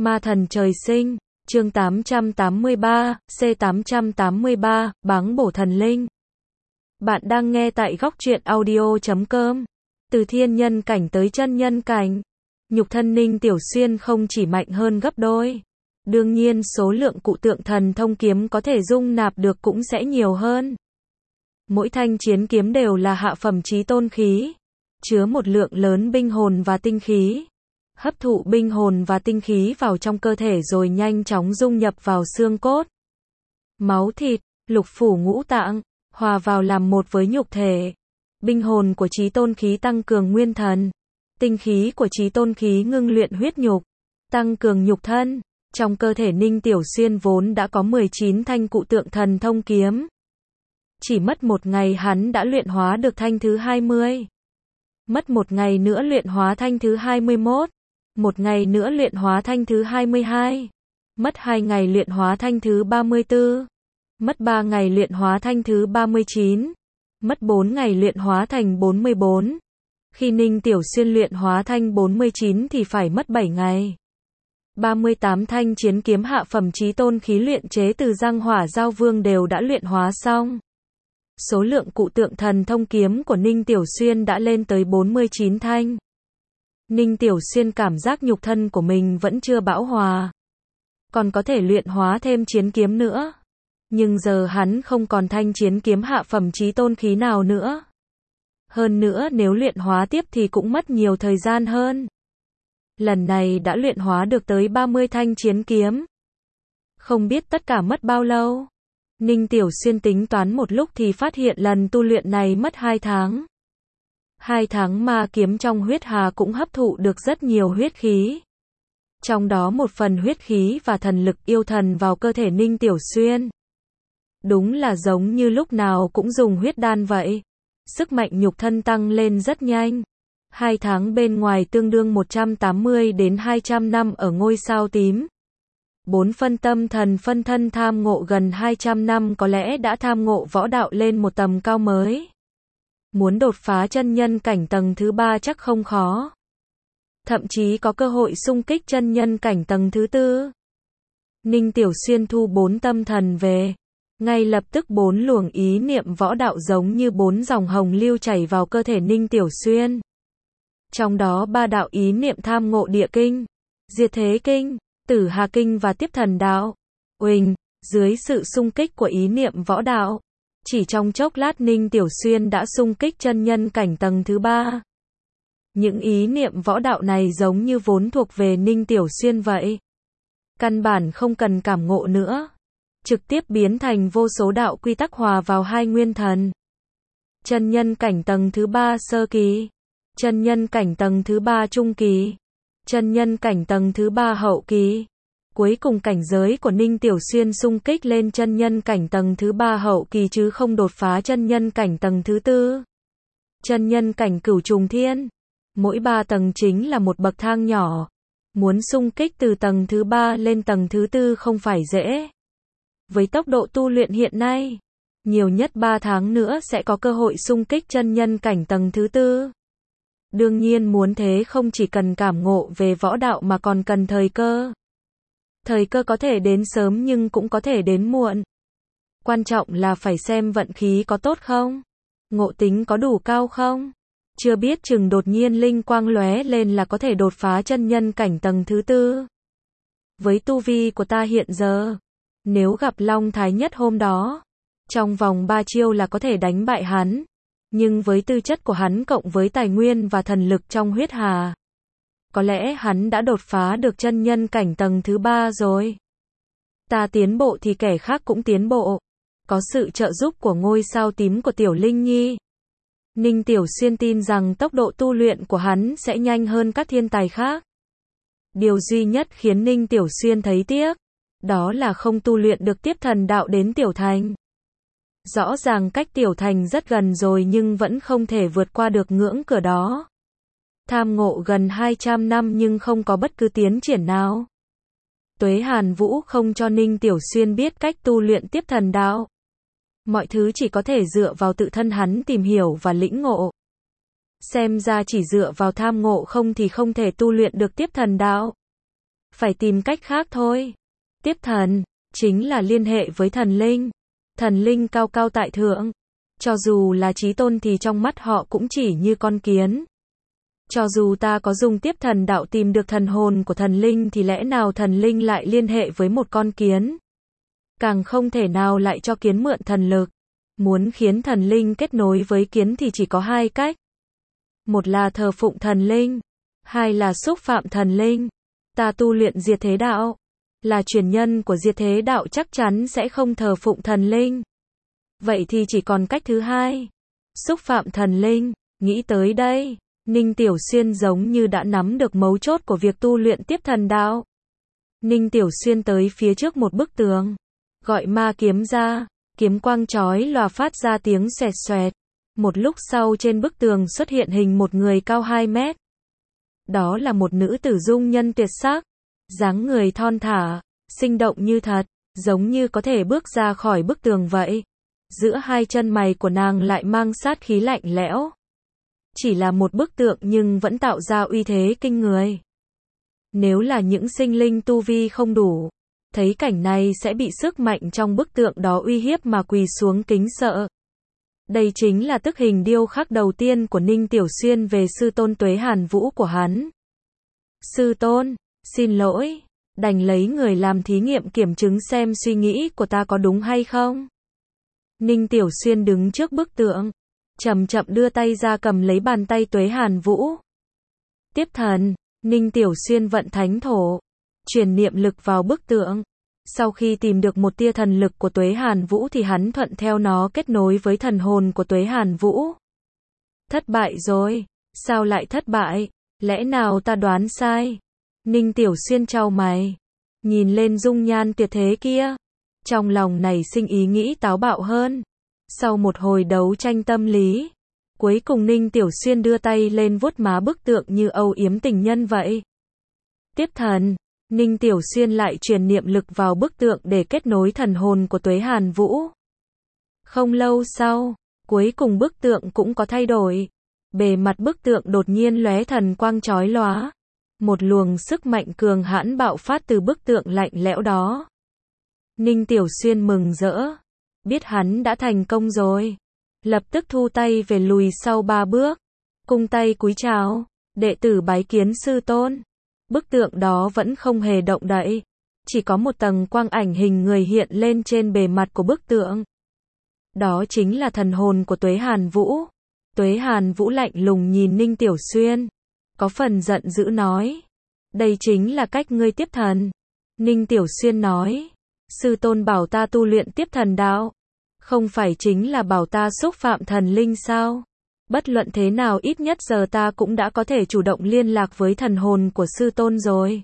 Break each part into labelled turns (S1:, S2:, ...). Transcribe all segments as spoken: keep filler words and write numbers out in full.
S1: Ma thần trời sinh, chương tám trăm tám mươi ba, C tám trăm tám mươi ba, báng bổ thần linh. Bạn đang nghe tại góc truyện audio chấm com. Từ thiên nhân cảnh tới chân nhân cảnh, nhục thân Ninh Tiểu Xuyên không chỉ mạnh hơn gấp đôi. Đương nhiên số lượng cụ tượng thần thông kiếm có thể dung nạp được cũng sẽ nhiều hơn. Mỗi thanh chiến kiếm đều là hạ phẩm chí tôn khí, chứa một lượng lớn binh hồn và tinh khí. Hấp thụ binh hồn và tinh khí vào trong cơ thể rồi nhanh chóng dung nhập vào xương cốt, máu thịt, lục phủ ngũ tạng, hòa vào làm một với nhục thể. Binh hồn của chí tôn khí tăng cường nguyên thần, tinh khí của chí tôn khí ngưng luyện huyết nhục, tăng cường nhục thân. Trong cơ thể Ninh Tiểu Xuyên vốn đã có mười chín thanh cụ tượng thần thông kiếm. Chỉ mất một ngày hắn đã luyện hóa được thanh thứ hai mươi. Mất một ngày nữa luyện hóa thanh thứ hai mươi mốt. Một ngày nữa luyện hóa thanh thứ hai mươi hai. Mất hai ngày luyện hóa thanh thứ ba mươi tư. Mất ba ngày luyện hóa thanh thứ ba mươi chín. Mất bốn ngày luyện hóa thành bốn mươi bốn. Khi Ninh Tiểu Xuyên luyện hóa thanh bốn mươi chín thì phải mất bảy ngày. ba mươi tám thanh chiến kiếm hạ phẩm chí tôn khí luyện chế từ Giang Hỏa Giao Vương đều đã luyện hóa xong. Số lượng cụ tượng thần thông kiếm của Ninh Tiểu Xuyên đã lên tới bốn mươi chín thanh. Ninh Tiểu Xuyên cảm giác nhục thân của mình vẫn chưa bão hòa, còn có thể luyện hóa thêm chiến kiếm nữa. Nhưng giờ hắn không còn thanh chiến kiếm hạ phẩm chí tôn khí nào nữa. Hơn nữa nếu luyện hóa tiếp thì cũng mất nhiều thời gian hơn. Lần này đã luyện hóa được tới ba mươi thanh chiến kiếm. Không biết tất cả mất bao lâu. Ninh Tiểu Xuyên tính toán một lúc thì phát hiện lần tu luyện này mất hai tháng. Hai tháng ma kiếm trong huyết hà cũng hấp thụ được rất nhiều huyết khí. Trong đó một phần huyết khí và thần lực yêu thần vào cơ thể Ninh Tiểu Xuyên. Đúng là giống như lúc nào cũng dùng huyết đan vậy. Sức mạnh nhục thân tăng lên rất nhanh. Hai tháng bên ngoài tương đương một trăm tám mươi đến hai trăm năm ở ngôi sao tím. Bốn phân tâm thần phân thân tham ngộ gần hai trăm năm có lẽ đã tham ngộ võ đạo lên một tầm cao mới. Muốn đột phá chân nhân cảnh tầng thứ ba chắc không khó. Thậm chí có cơ hội xung kích chân nhân cảnh tầng thứ tư. Ninh Tiểu Xuyên thu bốn tâm thần về. Ngay lập tức bốn luồng ý niệm võ đạo giống như bốn dòng hồng lưu chảy vào cơ thể Ninh Tiểu Xuyên. Trong đó ba đạo ý niệm tham ngộ địa kinh, diệt thế kinh, tử hà kinh và tiếp thần đạo. Uỳnh, dưới sự xung kích của ý niệm võ đạo, chỉ trong chốc lát Ninh Tiểu Xuyên đã xung kích chân nhân cảnh tầng thứ ba. Những ý niệm võ đạo này giống như vốn thuộc về Ninh Tiểu Xuyên vậy. Căn bản không cần cảm ngộ nữa. Trực tiếp biến thành vô số đạo quy tắc hòa vào hai nguyên thần. Chân nhân cảnh tầng thứ ba sơ kỳ. Chân nhân cảnh tầng thứ ba trung kỳ. Chân nhân cảnh tầng thứ ba hậu kỳ. Cuối cùng cảnh giới của Ninh Tiểu Xuyên xung kích lên chân nhân cảnh tầng thứ ba hậu kỳ chứ không đột phá chân nhân cảnh tầng thứ tư. Chân nhân cảnh cửu trùng thiên. Mỗi ba tầng chính là một bậc thang nhỏ. Muốn xung kích từ tầng thứ ba lên tầng thứ tư không phải dễ. Với tốc độ tu luyện hiện nay, nhiều nhất ba tháng nữa sẽ có cơ hội xung kích chân nhân cảnh tầng thứ tư. Đương nhiên muốn thế không chỉ cần cảm ngộ về võ đạo mà còn cần thời cơ. Thời cơ có thể đến sớm nhưng cũng có thể đến muộn. Quan trọng là phải xem vận khí có tốt không, ngộ tính có đủ cao không. Chưa biết chừng đột nhiên linh quang lóe lên là có thể đột phá chân nhân cảnh tầng thứ tư. Với tu vi của ta hiện giờ, nếu gặp Long Thái Nhất hôm đó, trong vòng ba chiêu là có thể đánh bại hắn. Nhưng với tư chất của hắn cộng với tài nguyên và thần lực trong huyết hà, có lẽ hắn đã đột phá được chân nhân cảnh tầng thứ ba rồi. Ta tiến bộ thì kẻ khác cũng tiến bộ. Có sự trợ giúp của ngôi sao tím của Tiểu Linh Nhi. Ninh Tiểu Xuyên tin rằng tốc độ tu luyện của hắn sẽ nhanh hơn các thiên tài khác. Điều duy nhất khiến Ninh Tiểu Xuyên thấy tiếc, đó là không tu luyện được tiếp thần đạo đến Tiểu Thành. Rõ ràng cách Tiểu Thành rất gần rồi nhưng vẫn không thể vượt qua được ngưỡng cửa đó. Tham ngộ gần hai trăm năm nhưng không có bất cứ tiến triển nào. Tuế Hàn Vũ không cho Ninh Tiểu Xuyên biết cách tu luyện tiếp thần đạo. Mọi thứ chỉ có thể dựa vào tự thân hắn tìm hiểu và lĩnh ngộ. Xem ra chỉ dựa vào tham ngộ không thì không thể tu luyện được tiếp thần đạo. phải tìm cách khác thôi. Tiếp thần, chính là liên hệ với thần linh. Thần linh cao cao tại thượng. Cho dù là chí tôn thì trong mắt họ cũng chỉ như con kiến. Cho dù ta có dùng tiếp thần đạo tìm được thần hồn của thần linh thì lẽ nào thần linh lại liên hệ với một con kiến? Càng không thể nào lại cho kiến mượn thần lực. Muốn khiến thần linh kết nối với kiến thì chỉ có hai cách. Một là thờ phụng thần linh, hai là xúc phạm thần linh. Ta tu luyện diệt thế đạo, là truyền nhân của diệt thế đạo chắc chắn sẽ không thờ phụng thần linh. Vậy thì chỉ còn cách thứ hai, xúc phạm thần linh. Nghĩ tới đây, Ninh Tiểu Xuyên giống như đã nắm được mấu chốt của việc tu luyện tiếp thần đạo. Ninh Tiểu Xuyên tới phía trước một bức tường, gọi ma kiếm ra, kiếm quang chói lòa phát ra tiếng xoẹt xoẹt. Một lúc sau trên bức tường xuất hiện hình một người cao hai mét. Đó là một nữ tử dung nhân tuyệt sắc, dáng người thon thả, sinh động như thật, giống như có thể bước ra khỏi bức tường vậy. Giữa hai chân mày của nàng lại mang sát khí lạnh lẽo. Chỉ là một bức tượng nhưng vẫn tạo ra uy thế kinh người. Nếu là những sinh linh tu vi không đủ, thấy cảnh này sẽ bị sức mạnh trong bức tượng đó uy hiếp mà quỳ xuống kính sợ. Đây chính là tức hình điêu khắc đầu tiên của Ninh Tiểu Xuyên về sư tôn Tuế Hàn Vũ của hắn. Sư tôn, xin lỗi, đành lấy người làm thí nghiệm kiểm chứng xem suy nghĩ của ta có đúng hay không. Ninh Tiểu Xuyên đứng trước bức tượng, chậm chậm đưa tay ra cầm lấy bàn tay Tuế Hàn Vũ. Tiếp thần, Ninh Tiểu Xuyên vận thánh thổ, truyền niệm lực vào bức tượng. Sau khi tìm được một tia thần lực của Tuế Hàn Vũ thì hắn thuận theo nó kết nối với thần hồn của Tuế Hàn Vũ. Thất bại rồi, sao lại thất bại? Lẽ nào ta đoán sai? Ninh Tiểu Xuyên chau mày, nhìn lên dung nhan tuyệt thế kia, trong lòng nảy sinh ý nghĩ táo bạo hơn. Sau một hồi đấu tranh tâm lý, cuối cùng Ninh Tiểu Xuyên đưa tay lên vuốt má bức tượng như âu yếm tình nhân vậy. Tiếp thần, Ninh Tiểu Xuyên lại truyền niệm lực vào bức tượng để kết nối thần hồn của Tuế Hàn Vũ. Không lâu sau, cuối cùng bức tượng cũng có thay đổi. Bề mặt bức tượng đột nhiên lóe thần quang chói lóa. Một luồng sức mạnh cường hãn bạo phát từ bức tượng lạnh lẽo đó. Ninh Tiểu Xuyên mừng rỡ, biết hắn đã thành công rồi. Lập tức thu tay về lùi sau ba bước, cung tay cúi chào, đệ tử bái kiến sư tôn. Bức tượng đó vẫn không hề động đậy, chỉ có một tầng quang ảnh hình người hiện lên trên bề mặt của bức tượng. Đó chính là thần hồn của Tuế Hàn Vũ. Tuế Hàn Vũ lạnh lùng nhìn Ninh Tiểu Xuyên, có phần giận dữ nói, đây chính là cách ngươi tiếp thần. Ninh Tiểu Xuyên nói, sư tôn bảo ta tu luyện tiếp thần đạo, không phải chính là bảo ta xúc phạm thần linh sao? Bất luận thế nào ít nhất giờ ta cũng đã có thể chủ động liên lạc với thần hồn của sư tôn rồi.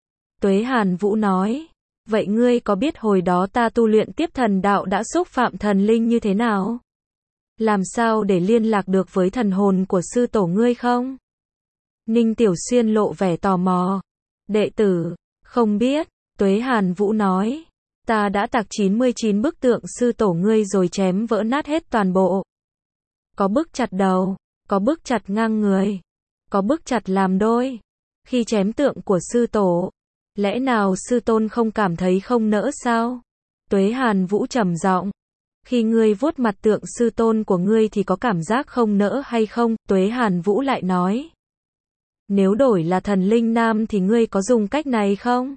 S1: Tuế Hàn Vũ nói, vậy ngươi có biết hồi đó ta tu luyện tiếp thần đạo đã xúc phạm thần linh như thế nào? Làm sao để liên lạc được với thần hồn của sư tổ ngươi không? Ninh Tiểu Xuyên lộ vẻ tò mò. Đệ tử, không biết. Tuế Hàn Vũ nói, ta đã tạc chín mươi chín bức tượng sư tổ ngươi rồi chém vỡ nát hết toàn bộ. Có bức chặt đầu, có bức chặt ngang người, có bức chặt làm đôi. Khi chém tượng của sư tổ, lẽ nào sư tôn không cảm thấy không nỡ sao? Tuế Hàn Vũ trầm giọng, khi ngươi vuốt mặt tượng sư tôn của ngươi thì có cảm giác không nỡ hay không? Tuế Hàn Vũ lại nói, nếu đổi là thần linh nam thì ngươi có dùng cách này không?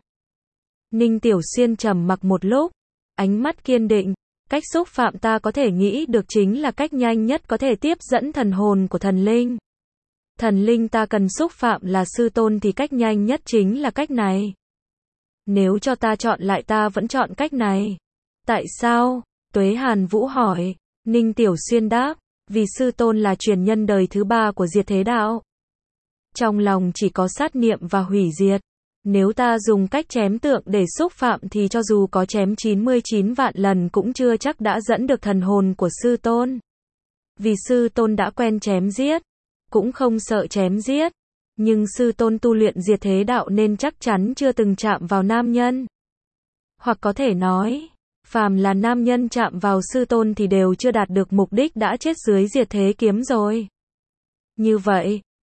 S1: Ninh Tiểu Xuyên trầm mặc một lúc, ánh mắt kiên định, cách xúc phạm ta có thể nghĩ được chính là cách nhanh nhất có thể tiếp dẫn thần hồn của thần linh. Thần linh ta cần xúc phạm là sư tôn thì cách nhanh nhất chính là cách này. Nếu cho ta chọn lại ta vẫn chọn cách này. Tại sao? Tuế Hàn Vũ hỏi. Ninh Tiểu Xuyên đáp, vì sư tôn là truyền nhân đời thứ ba của diệt thế đạo. Trong lòng chỉ có sát niệm và hủy diệt. Nếu ta dùng cách chém tượng để xúc phạm thì cho dù có chém chín mươi chín vạn lần cũng chưa chắc đã dẫn được thần hồn của sư tôn. Vì sư tôn đã quen chém giết, cũng không sợ chém giết. Nhưng sư tôn tu luyện diệt thế đạo nên chắc chắn chưa từng chạm vào nam nhân. Hoặc có thể nói, phàm là nam nhân chạm vào sư tôn thì đều chưa đạt được mục đích đã chết dưới diệt thế kiếm rồi. Như vậy,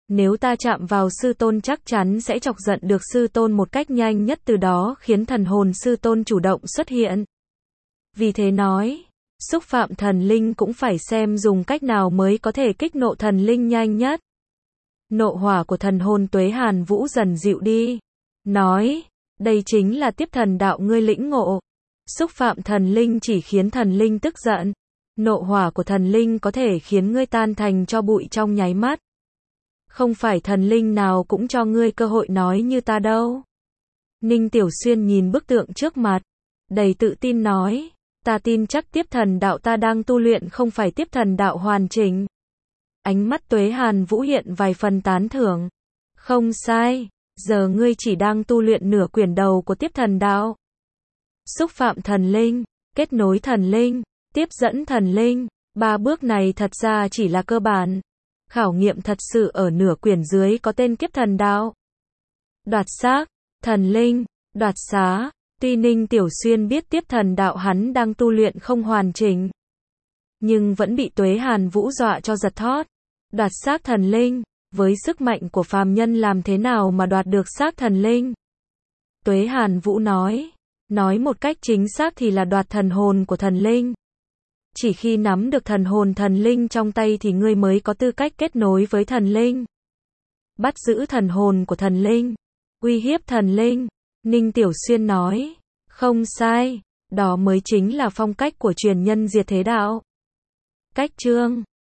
S1: Nếu ta chạm vào sư tôn chắc chắn sẽ chọc giận được sư tôn một cách nhanh nhất, từ đó khiến thần hồn sư tôn chủ động xuất hiện. Vì thế nói, xúc phạm thần linh cũng phải xem dùng cách nào mới có thể kích nộ thần linh nhanh nhất. Nộ hỏa của thần hồn Tuế Hàn Vũ dần dịu đi. Nói, đây chính là tiếp thần đạo ngươi lĩnh ngộ. Xúc phạm thần linh chỉ khiến thần linh tức giận. Nộ hỏa của thần linh có thể khiến ngươi tan thành tro bụi trong nháy mắt. Không phải thần linh nào cũng cho ngươi cơ hội nói như ta đâu. Ninh Tiểu Xuyên nhìn bức tượng trước mặt, đầy tự tin nói, ta tin chắc tiếp thần đạo ta đang tu luyện không phải tiếp thần đạo hoàn chỉnh. Ánh mắt Tuế Hàn Vũ hiện vài phần tán thưởng. Không sai, giờ ngươi chỉ đang tu luyện nửa quyển đầu của tiếp thần đạo. Xúc phạm thần linh, kết nối thần linh, tiếp dẫn thần linh, ba bước này thật ra chỉ là cơ bản. Khảo nghiệm thật sự ở nửa quyển dưới có tên kiếp thần đạo. Đoạt xác, thần linh, đoạt xá. Tuy Ninh Tiểu Xuyên biết tiếp thần đạo hắn đang tu luyện không hoàn chỉnh, nhưng vẫn bị Tuế Hàn Vũ dọa cho giật thót. Đoạt xác thần linh, với sức mạnh của phàm nhân làm thế nào mà đoạt được xác thần linh? Tuế Hàn Vũ nói, nói một cách chính xác thì là đoạt thần hồn của thần linh. Chỉ khi nắm được thần hồn thần linh trong tay thì ngươi mới có tư cách kết nối với thần linh. Bắt giữ thần hồn của thần linh, uy hiếp thần linh. Ninh Tiểu Xuyên nói, không sai, đó mới chính là phong cách của truyền nhân diệt thế đạo. Cách chương